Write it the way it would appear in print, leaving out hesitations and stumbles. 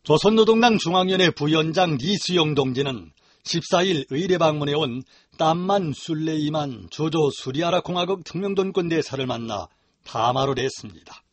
조선노동당 중앙위원회 부위원장 이수영 동지는 14일 의뢰 방문해 온 땀만 술레이만 조조 수리아라 공화국 특명돈권 대사를 만나 담화를 했습니다.